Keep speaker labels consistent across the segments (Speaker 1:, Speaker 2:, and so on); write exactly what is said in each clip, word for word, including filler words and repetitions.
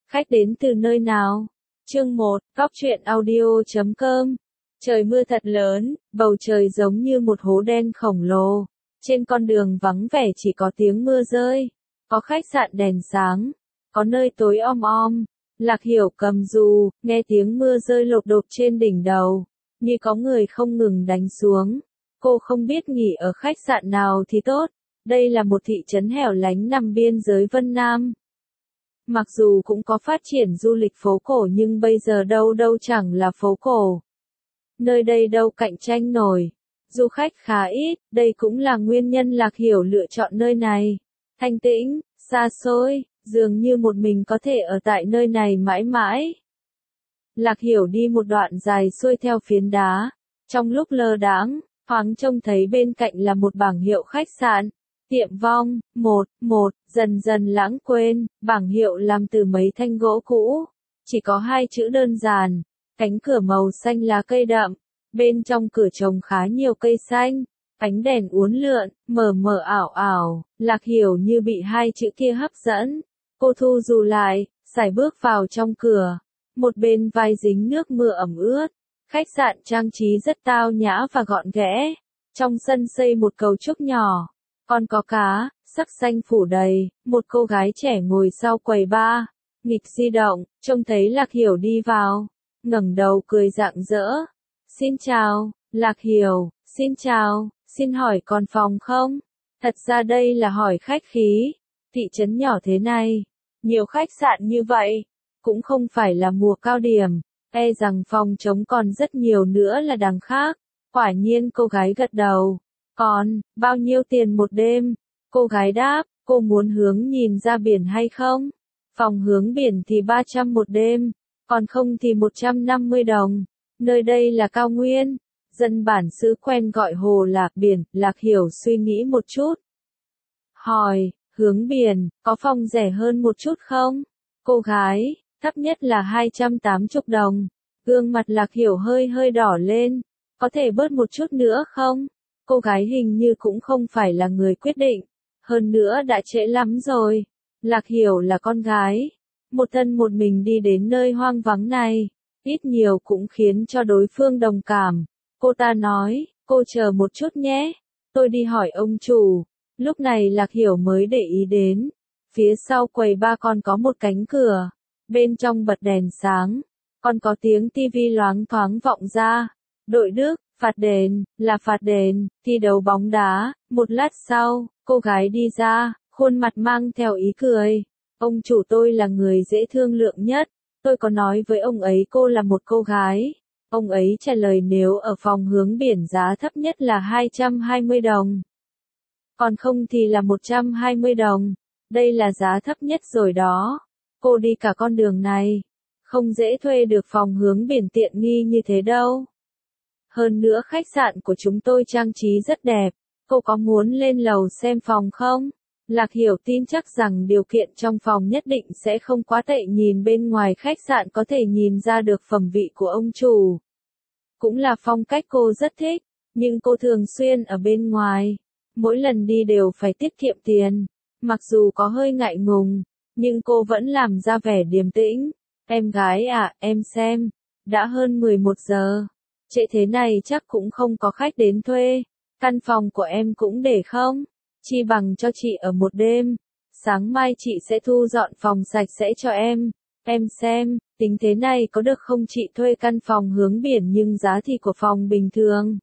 Speaker 1: Khách đến từ nơi nào? Chương một, Góc truyện audio chấm com. Trời mưa thật lớn, bầu trời giống như một hố đen khổng lồ. Trên con đường vắng vẻ chỉ có tiếng mưa rơi. Có khách sạn đèn sáng, có nơi tối om om. Lạc Hiểu cầm dù, nghe tiếng mưa rơi lộp đột trên đỉnh đầu, như có người không ngừng đánh xuống. Cô không biết nghỉ ở khách sạn nào thì tốt. Đây là một thị trấn hẻo lánh nằm biên giới Vân Nam. Mặc dù cũng có phát triển du lịch phố cổ nhưng bây giờ đâu đâu chẳng là phố cổ. Nơi đây đâu cạnh tranh nổi. Du khách khá ít, đây cũng là nguyên nhân Lạc Hiểu lựa chọn nơi này. Thanh tĩnh, xa xôi, dường như một mình có thể ở tại nơi này mãi mãi. Lạc Hiểu đi một đoạn dài xuôi theo phiến đá. Trong lúc lơ đãng, thoáng trông thấy bên cạnh là một bảng hiệu khách sạn. Tiệm Vong, một, một, dần dần lãng quên, bảng hiệu làm từ mấy thanh gỗ cũ. Chỉ có hai chữ đơn giản, cánh cửa màu xanh lá cây đậm, bên trong cửa trồng khá nhiều cây xanh, ánh đèn uốn lượn, mờ mờ ảo ảo, Lạc Hiểu như bị hai chữ kia hấp dẫn. Cô thu dù lại, sải bước vào trong cửa, một bên vai dính nước mưa ẩm ướt. Khách sạn trang trí rất tao nhã và gọn ghẽ, trong sân xây một cầu trúc nhỏ. Còn có cá, sắc xanh phủ đầy, một cô gái trẻ ngồi sau quầy bar, nghịch di động, trông thấy Lạc Hiểu đi vào, ngẩng đầu cười rạng rỡ. Xin chào, Lạc Hiểu, xin chào, xin hỏi còn phòng không? Thật ra đây là hỏi khách khí, thị trấn nhỏ thế này, nhiều khách sạn như vậy, cũng không phải là mùa cao điểm, e rằng phòng trống còn rất nhiều nữa là đằng khác. Quả nhiên cô gái gật đầu. Còn, bao nhiêu tiền một đêm? Cô gái đáp, cô muốn hướng nhìn ra biển hay không? Phòng hướng biển thì ba trăm một đêm, còn không thì một trăm năm mươi đồng. Nơi đây là cao nguyên, dân bản xứ quen gọi hồ là biển. Lạc Hiểu suy nghĩ một chút. Hỏi, hướng biển, có phòng rẻ hơn một chút không? Cô gái, thấp nhất là hai trăm tám mươi đồng. Gương mặt Lạc Hiểu hơi hơi đỏ lên, có thể bớt một chút nữa không? Cô gái hình như cũng không phải là người quyết định, hơn nữa đã trễ lắm rồi. Lạc Hiểu là con gái, một thân một mình đi đến nơi hoang vắng này, ít nhiều cũng khiến cho đối phương đồng cảm. Cô ta nói, cô chờ một chút nhé, tôi đi hỏi ông chủ. Lúc này Lạc Hiểu mới để ý đến, phía sau quầy ba còn có một cánh cửa, bên trong bật đèn sáng, còn có tiếng tivi loáng thoáng vọng ra. Đội Đức, phạt đền, là phạt đền, thi đấu bóng đá. Một lát sau, cô gái đi ra, khuôn mặt mang theo ý cười. Ông chủ tôi là người dễ thương lượng nhất, tôi có nói với ông ấy cô là một cô gái. Ông ấy trả lời nếu ở phòng hướng biển giá thấp nhất là hai trăm hai mươi đồng. Còn không thì là một trăm hai mươi đồng. Đây là giá thấp nhất rồi đó. Cô đi cả con đường này, không dễ thuê được phòng hướng biển tiện nghi như thế đâu. Hơn nữa khách sạn của chúng tôi trang trí rất đẹp, cô có muốn lên lầu xem phòng không? Lạc Hiểu tin chắc rằng điều kiện trong phòng nhất định sẽ không quá tệ, nhìn bên ngoài khách sạn có thể nhìn ra được phẩm vị của ông chủ. Cũng là phong cách cô rất thích, nhưng cô thường xuyên ở bên ngoài, mỗi lần đi đều phải tiết kiệm tiền. Mặc dù có hơi ngại ngùng, nhưng cô vẫn làm ra vẻ điềm tĩnh. Em gái à, em xem, đã hơn mười một giờ. Trễ thế này chắc cũng không có khách đến thuê, căn phòng của em cũng để không, chi bằng cho chị ở một đêm, sáng mai chị sẽ thu dọn phòng sạch sẽ cho em, em xem, tính thế này có được không? Chị thuê căn phòng hướng biển nhưng giá thì của phòng bình thường.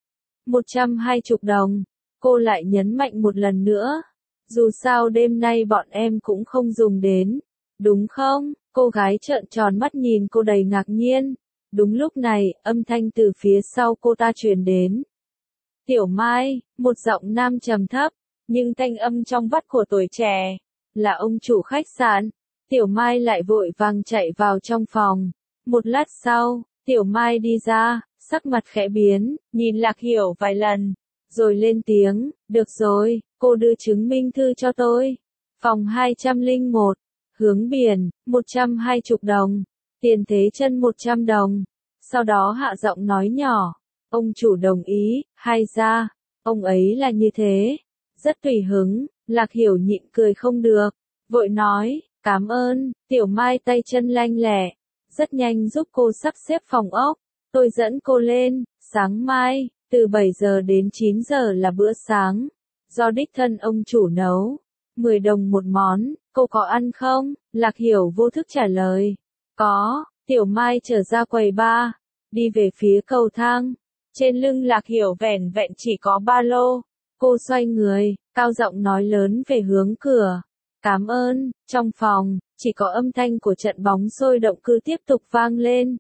Speaker 1: một trăm hai mươi đồng, cô lại nhấn mạnh một lần nữa, dù sao đêm nay bọn em cũng không dùng đến, đúng không? Cô gái trợn tròn mắt nhìn cô đầy ngạc nhiên. Đúng lúc này, âm thanh từ phía sau cô ta truyền đến. Tiểu Mai, một giọng nam trầm thấp, nhưng thanh âm trong vắt của tuổi trẻ, là ông chủ khách sạn. Tiểu Mai lại vội vàng chạy vào trong phòng. Một lát sau, Tiểu Mai đi ra, sắc mặt khẽ biến, nhìn Lạc Hiểu vài lần, rồi lên tiếng, được rồi, cô đưa chứng minh thư cho tôi. Phòng hai trăm lẻ một, hướng biển, một trăm hai mươi đồng. Tiền thế chân một trăm đồng. Sau đó hạ giọng nói nhỏ. Ông chủ đồng ý, hay ra, ông ấy là như thế. Rất tùy hứng, Lạc Hiểu nhịn cười không được. Vội nói, Cảm ơn, Tiểu Mai tay chân lanh lẹ, rất nhanh giúp cô sắp xếp phòng ốc. Tôi dẫn cô lên, sáng mai, từ bảy giờ đến chín giờ là bữa sáng, do đích thân ông chủ nấu. mười đồng một món, cô có ăn không? Lạc Hiểu vô thức trả lời. Có, Tiểu Mai trở ra quầy bar, đi về phía cầu thang. Trên lưng Lạc Hiểu vẻn vẹn chỉ có ba lô. Cô xoay người, cao giọng nói lớn về hướng cửa. Cảm ơn, trong phòng, chỉ có âm thanh của trận bóng sôi động cứ tiếp tục vang lên.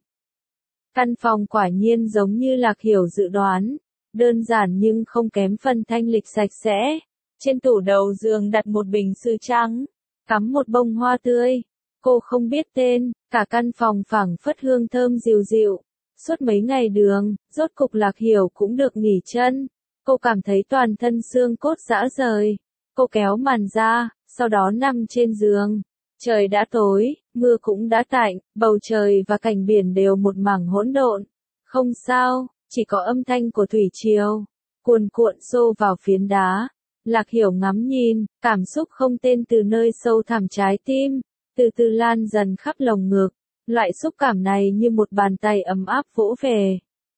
Speaker 1: Căn phòng quả nhiên giống như Lạc Hiểu dự đoán, đơn giản nhưng không kém phần thanh lịch sạch sẽ. Trên tủ đầu giường đặt một bình sứ trắng, cắm một bông hoa tươi. Cô không biết tên, cả căn phòng phảng phất hương thơm dịu dịu. Suốt mấy ngày đường, rốt cục Lạc Hiểu cũng được nghỉ chân. Cô cảm thấy toàn thân xương cốt rã rời. Cô kéo màn ra, sau đó nằm trên giường. Trời đã tối, mưa cũng đã tạnh, bầu trời và cảnh biển đều một mảng hỗn độn. Không sao, chỉ có âm thanh của thủy triều, cuồn cuộn xô vào phiến đá. Lạc Hiểu ngắm nhìn, cảm xúc không tên từ nơi sâu thẳm trái tim, từ từ lan dần khắp lồng ngực. Loại xúc cảm này như một bàn tay ấm áp vỗ về.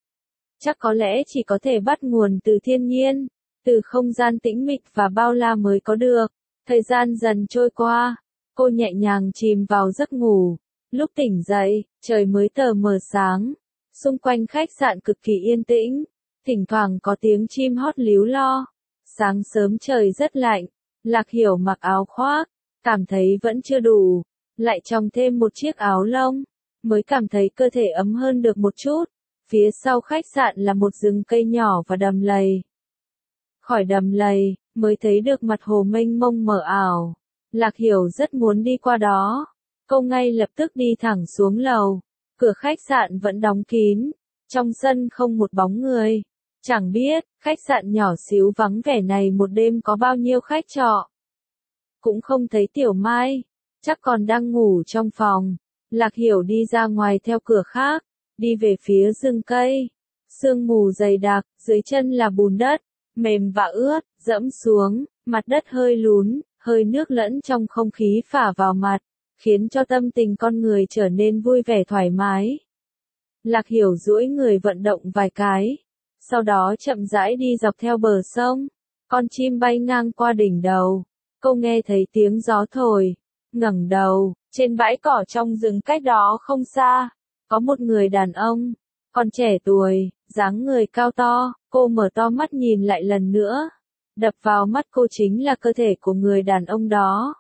Speaker 1: Chắc có lẽ chỉ có thể bắt nguồn từ thiên nhiên, từ không gian tĩnh mịch và bao la mới có được. Thời gian dần trôi qua, cô nhẹ nhàng chìm vào giấc ngủ. Lúc tỉnh dậy, trời mới tờ mờ sáng. Xung quanh khách sạn cực kỳ yên tĩnh, thỉnh thoảng có tiếng chim hót líu lo. Sáng sớm trời rất lạnh, Lạc Hiểu mặc áo khoác, cảm thấy vẫn chưa đủ, lại chồng thêm một chiếc áo lông, mới cảm thấy cơ thể ấm hơn được một chút. Phía sau khách sạn là một rừng cây nhỏ và đầm lầy. Khỏi đầm lầy, mới thấy được mặt hồ mênh mông mờ ảo. Lạc Hiểu rất muốn đi qua đó. Cô ngay lập tức đi thẳng xuống lầu. Cửa khách sạn vẫn đóng kín. Trong sân không một bóng người. Chẳng biết, khách sạn nhỏ xíu vắng vẻ này một đêm có bao nhiêu khách trọ. Cũng không thấy Tiểu Mai. Chắc còn đang ngủ trong phòng. Lạc Hiểu đi ra ngoài theo cửa khác. Đi về phía rừng cây. Sương mù dày đặc, dưới chân là bùn đất. Mềm và ướt, dẫm xuống, mặt đất hơi lún, hơi nước lẫn trong không khí phả vào mặt, khiến cho tâm tình con người trở nên vui vẻ thoải mái. Lạc Hiểu duỗi người vận động vài cái, sau đó chậm rãi đi dọc theo bờ sông. Con chim bay ngang qua đỉnh đầu, cô nghe thấy tiếng gió thổi, ngẩng đầu, trên bãi cỏ trong rừng cách đó không xa, có một người đàn ông, còn trẻ tuổi, dáng người cao to. Cô mở to mắt nhìn lại lần nữa. Đập vào mắt cô chính là cơ thể của người đàn ông đó.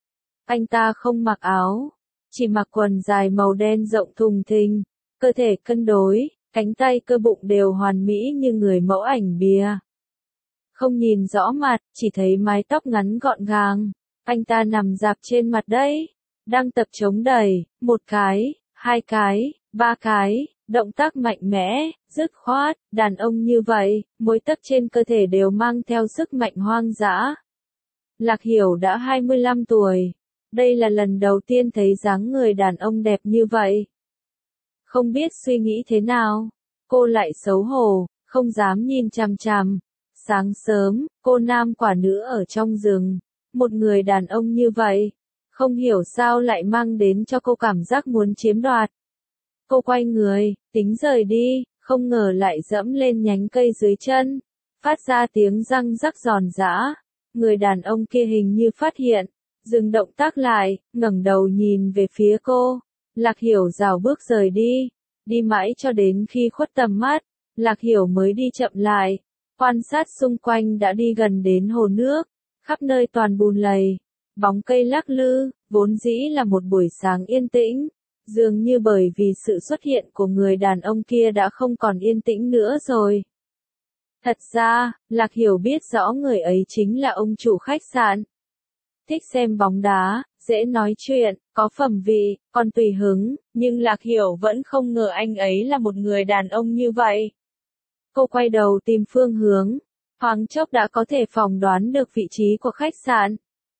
Speaker 1: Anh ta không mặc áo, chỉ mặc quần dài màu đen rộng thùng thình, cơ thể cân đối, cánh tay cơ bụng đều hoàn mỹ như người mẫu ảnh bìa. Không nhìn rõ mặt, chỉ thấy mái tóc ngắn gọn gàng. Anh ta nằm rạp trên mặt đấy, đang tập chống đẩy, một cái, hai cái, ba cái. Động tác mạnh mẽ, dứt khoát, đàn ông như vậy, mỗi tấc trên cơ thể đều mang theo sức mạnh hoang dã. Lạc Hiểu đã hai mươi lăm tuổi. Đây là lần đầu tiên thấy dáng người đàn ông đẹp như vậy. Không biết suy nghĩ thế nào, cô lại xấu hổ, không dám nhìn chằm chằm. Sáng sớm, cô nam quả nữ ở trong rừng. Một người đàn ông như vậy, không hiểu sao lại mang đến cho cô cảm giác muốn chiếm đoạt. Cô quay người, tính rời đi, không ngờ lại dẫm lên nhánh cây dưới chân, phát ra tiếng răng rắc giòn giã. Người đàn ông kia hình như phát hiện, dừng động tác lại, ngẩng đầu nhìn về phía cô. Lạc Hiểu rảo bước rời đi, đi mãi cho đến khi khuất tầm mắt, Lạc Hiểu mới đi chậm lại, quan sát xung quanh đã đi gần đến hồ nước, khắp nơi toàn bùn lầy, bóng cây lắc lư, vốn dĩ là một buổi sáng yên tĩnh. Dường như bởi vì sự xuất hiện của người đàn ông kia đã không còn yên tĩnh nữa rồi. Thật ra, Lạc Hiểu biết rõ người ấy chính là ông chủ khách sạn. Thích xem bóng đá, dễ nói chuyện, có phẩm vị, còn tùy hứng, nhưng Lạc Hiểu vẫn không ngờ anh ấy là một người đàn ông như vậy. Cô quay đầu tìm phương hướng, thoáng chốc đã có thể phỏng đoán được vị trí của khách sạn.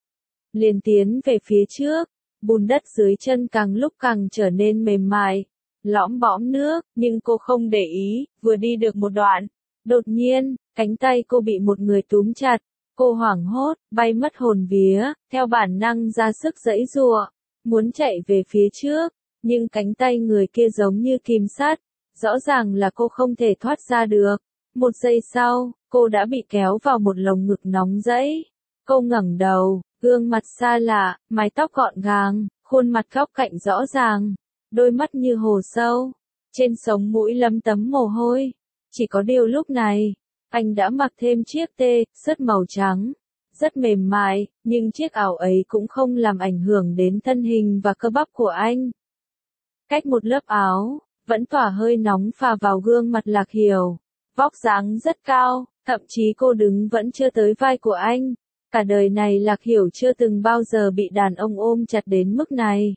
Speaker 1: Liền tiến về phía trước. Bùn đất dưới chân càng lúc càng trở nên mềm mại, lõm bõm nước, nhưng cô không để ý, vừa đi được một đoạn. Đột nhiên, cánh tay cô bị một người túm chặt, Cô hoảng hốt, bay mất hồn vía, theo bản năng ra sức giãy giụa, muốn chạy về phía trước, nhưng cánh tay người kia giống như kìm sắt, rõ ràng là cô không thể thoát ra được. Một giây sau, cô đã bị kéo vào một lồng ngực nóng rẫy. Cô ngẩng đầu, gương mặt xa lạ, mái tóc gọn gàng, khuôn mặt góc cạnh rõ ràng, đôi mắt như hồ sâu, trên sống mũi lấm tấm mồ hôi. Chỉ có điều lúc này, anh đã mặc thêm chiếc tê, sớt màu trắng, rất mềm mại, nhưng chiếc áo ấy cũng không làm ảnh hưởng đến thân hình và cơ bắp của anh. Cách một lớp áo, vẫn tỏa hơi nóng phả vào gương mặt Lạc Hiểu. Vóc dáng rất cao, thậm chí cô đứng vẫn chưa tới vai của anh. Cả đời này Lạc Hiểu chưa từng bao giờ bị đàn ông ôm chặt đến mức này.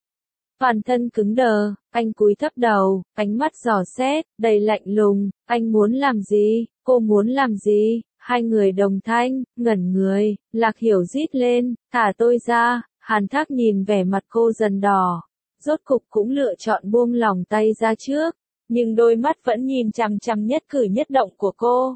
Speaker 1: Toàn thân cứng đờ, anh cúi thấp đầu, ánh mắt dò xét, đầy lạnh lùng. Anh muốn làm gì? Cô muốn làm gì? Hai người đồng thanh, ngẩn người. Lạc Hiểu rít lên, thả tôi ra. Hàn Thác nhìn vẻ mặt cô dần đỏ, rốt cục cũng lựa chọn buông lòng tay ra trước, nhưng đôi mắt vẫn nhìn chằm chằm nhất cử nhất động của cô.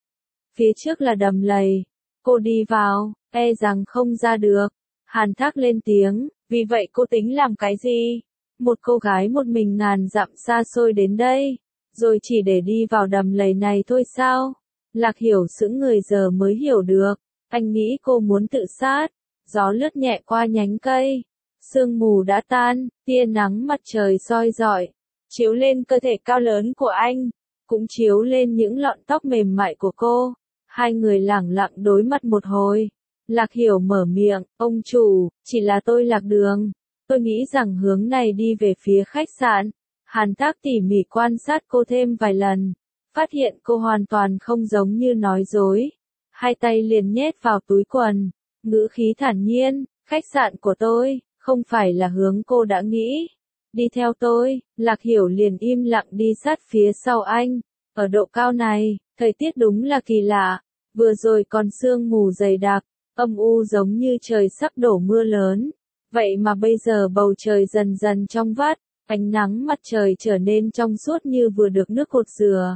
Speaker 1: Phía trước là đầm lầy, cô đi vào, e rằng không ra được. Hàn Thác lên tiếng, vì vậy cô tính làm cái gì? Một cô gái một mình ngàn dặm xa xôi đến đây, rồi chỉ để đi vào đầm lầy này thôi sao? Lạc Hiểu sững người giờ mới hiểu được, anh nghĩ cô muốn tự sát. Gió lướt nhẹ qua nhánh cây, sương mù đã tan, tia nắng mặt trời soi rọi, chiếu lên cơ thể cao lớn của anh, cũng chiếu lên những lọn tóc mềm mại của cô. Hai người lẳng lặng đối mặt một hồi. Lạc Hiểu mở miệng, ông chủ, chỉ là tôi lạc đường. Tôi nghĩ rằng hướng này đi về phía khách sạn. Hàn Thác tỉ mỉ quan sát cô thêm vài lần, phát hiện cô hoàn toàn không giống như nói dối. Hai tay liền nhét vào túi quần, ngữ khí thản nhiên, khách sạn của tôi, không phải là hướng cô đã nghĩ. Đi theo tôi. Lạc Hiểu liền im lặng đi sát phía sau anh. Ở độ cao này, thời tiết đúng là kỳ lạ. Vừa rồi còn sương mù dày đặc, âm u giống như trời sắp đổ mưa lớn. Vậy mà bây giờ bầu trời dần dần trong vắt, ánh nắng mặt trời trở nên trong suốt như vừa được nước cột dừa.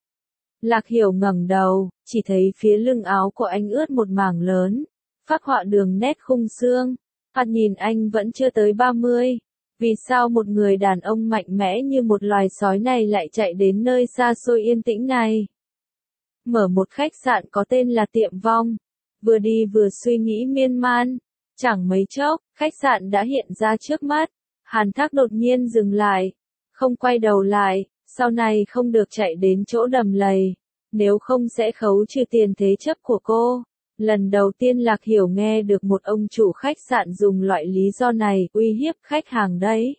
Speaker 1: Lạc Hiểu ngẩng đầu, chỉ thấy phía lưng áo của anh ướt một mảng lớn, phác họa đường nét khung xương. Thoạt nhìn anh vẫn chưa tới ba mươi. Vì sao một người đàn ông mạnh mẽ như một loài sói này lại chạy đến nơi xa xôi yên tĩnh này? Mở một khách sạn có tên là Tiệm Vong. Vừa đi vừa suy nghĩ miên man. Chẳng mấy chốc, khách sạn đã hiện ra trước mắt. Hàn Thác đột nhiên dừng lại, không quay đầu lại, sau này không được chạy đến chỗ đầm lầy, nếu không sẽ khấu trừ tiền thế chấp của cô. Lần đầu tiên Lạc Hiểu nghe được một ông chủ khách sạn dùng loại lý do này uy hiếp khách hàng đấy.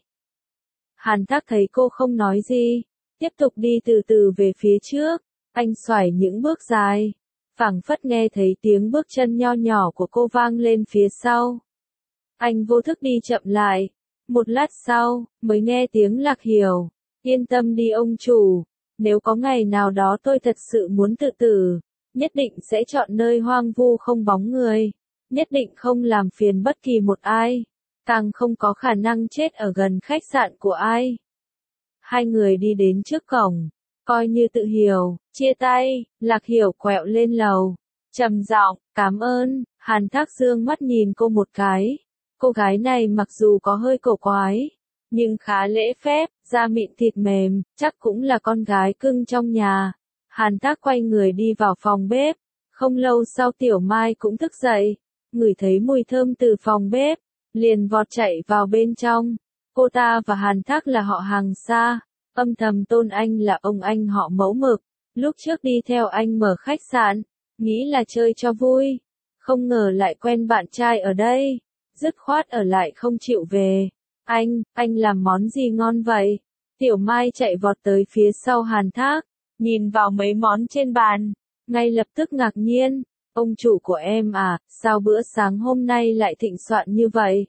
Speaker 1: Hàn Thác thấy cô không nói gì, tiếp tục đi từ từ về phía trước. Anh xoải những bước dài, phảng phất nghe thấy tiếng bước chân nho nhỏ của cô vang lên phía sau. Anh vô thức đi chậm lại, một lát sau, mới nghe tiếng Lạc Hiểu, yên tâm đi ông chủ, nếu có ngày nào đó tôi thật sự muốn tự tử, nhất định sẽ chọn nơi hoang vu không bóng người, nhất định không làm phiền bất kỳ một ai, càng không có khả năng chết ở gần khách sạn của ai. Hai người đi đến trước cổng, coi như tự hiểu, chia tay. Lạc Hiểu quẹo lên lầu, trầm giọng, cảm ơn. Hàn Thác dương mắt nhìn cô một cái. Cô gái này mặc dù có hơi cổ quái, nhưng khá lễ phép, da mịn thịt mềm, chắc cũng là con gái cưng trong nhà. Hàn Thác quay người đi vào phòng bếp. Không lâu sau Tiểu Mai cũng thức dậy, ngửi thấy mùi thơm từ phòng bếp, liền vọt chạy vào bên trong. Cô ta và Hàn Thác là họ hàng xa, âm thầm tôn anh là ông anh họ mẫu mực. Lúc trước đi theo anh mở khách sạn, nghĩ là chơi cho vui, không ngờ lại quen bạn trai ở đây, dứt khoát ở lại không chịu về. Anh, anh làm món gì ngon vậy? Tiểu Mai chạy vọt tới phía sau Hàn Thác, nhìn vào mấy món trên bàn, ngay lập tức ngạc nhiên. Ông chủ của em à, sao bữa sáng hôm nay lại thịnh soạn như vậy?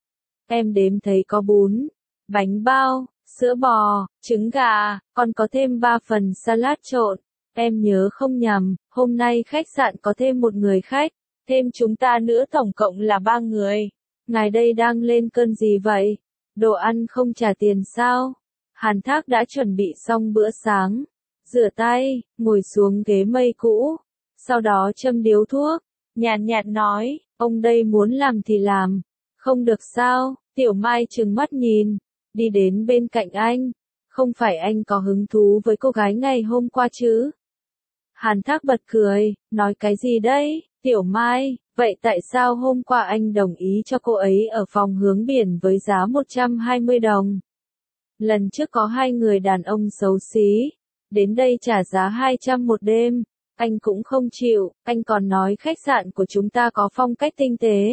Speaker 1: Em đếm thấy có bún, bánh bao, sữa bò, trứng gà, còn có thêm ba phần salad trộn. Em nhớ không nhầm, hôm nay khách sạn có thêm một người khách, thêm chúng ta nữa tổng cộng là ba người. Ngài đây đang lên cơn gì vậy? Đồ ăn không trả tiền sao? Hàn Thác đã chuẩn bị xong bữa sáng, rửa tay, ngồi xuống ghế mây cũ, sau đó châm điếu thuốc, nhàn nhạt nói, ông đây muốn làm thì làm, không được sao, Tiểu Mai trừng mắt nhìn, đi đến bên cạnh anh, không phải anh có hứng thú với cô gái ngày hôm qua chứ? Hàn Thác bật cười, nói cái gì đấy, Tiểu Mai, vậy tại sao hôm qua anh đồng ý cho cô ấy ở phòng hướng biển với giá một trăm hai mươi đồng? Lần trước có hai người đàn ông xấu xí, đến đây trả giá hai trăm một đêm, anh cũng không chịu, anh còn nói khách sạn của chúng ta có phong cách tinh tế.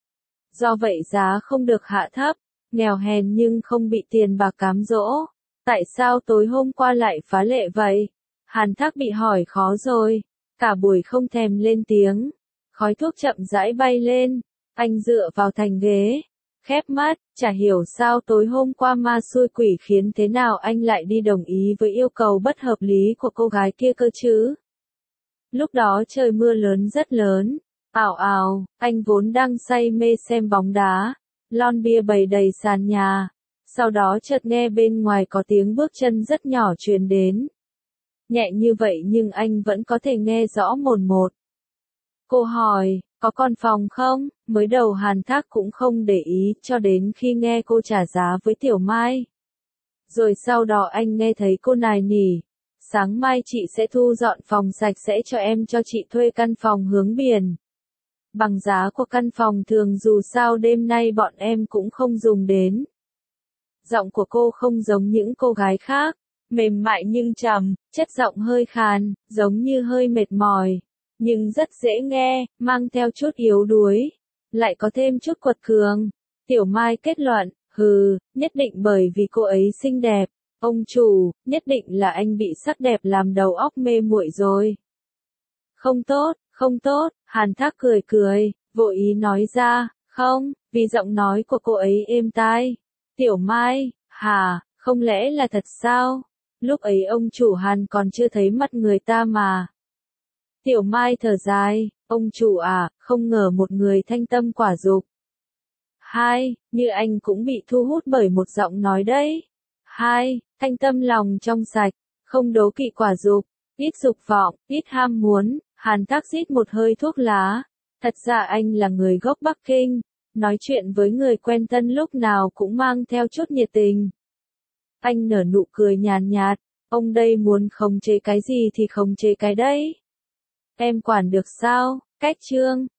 Speaker 1: Do vậy giá không được hạ thấp, nghèo hèn nhưng không bị tiền bạc cám dỗ. Tại sao tối hôm qua lại phá lệ vậy? Hàn Thác bị hỏi khó rồi, cả buổi không thèm lên tiếng. Khói thuốc chậm rãi bay lên, anh dựa vào thành ghế, khép mắt, chả hiểu sao tối hôm qua ma xui quỷ khiến thế nào anh lại đi đồng ý với yêu cầu bất hợp lý của cô gái kia cơ chứ. Lúc đó trời mưa lớn rất lớn, ào ào, anh vốn đang say mê xem bóng đá, lon bia bày đầy sàn nhà, sau đó chợt nghe bên ngoài có tiếng bước chân rất nhỏ truyền đến. Nhẹ như vậy nhưng anh vẫn có thể nghe rõ mồn một. Cô hỏi, có còn phòng không? Mới đầu Hàn Thác cũng không để ý cho đến khi nghe cô trả giá với Tiểu Mai. Rồi sau đó anh nghe thấy cô nài nỉ, sáng mai chị sẽ thu dọn phòng sạch sẽ cho em cho chị thuê căn phòng hướng biển. Bằng giá của căn phòng thường dù sao đêm nay bọn em cũng không dùng đến. Giọng của cô không giống những cô gái khác, mềm mại nhưng trầm, chất giọng hơi khàn, giống như hơi mệt mỏi, nhưng rất dễ nghe, mang theo chút yếu đuối, lại có thêm chút quật cường. Tiểu Mai kết luận, hừ, nhất định bởi vì cô ấy xinh đẹp, ông chủ, nhất định là anh bị sắc đẹp làm đầu óc mê muội rồi. Không tốt, không tốt, Hàn Thác cười cười, vội ý nói ra, không, vì giọng nói của cô ấy êm tai. Tiểu Mai, hả, không lẽ là thật sao? Lúc ấy ông chủ Hàn còn chưa thấy mặt người ta mà. Tiểu Mai thở dài, ông chủ à, không ngờ một người thanh tâm quả dục. Hai, như anh cũng bị thu hút bởi một giọng nói đấy. Hai, thanh tâm lòng trong sạch, không đố kỵ quả dục, ít dục vọng, ít ham muốn. Hàn Thác rít một hơi thuốc lá. Thật ra anh là người gốc Bắc Kinh, nói chuyện với người quen thân lúc nào cũng mang theo chút nhiệt tình. Anh nở nụ cười nhàn nhạt, ông đây muốn khống chế cái gì thì khống chế cái đấy. Em quản được sao? Cách chương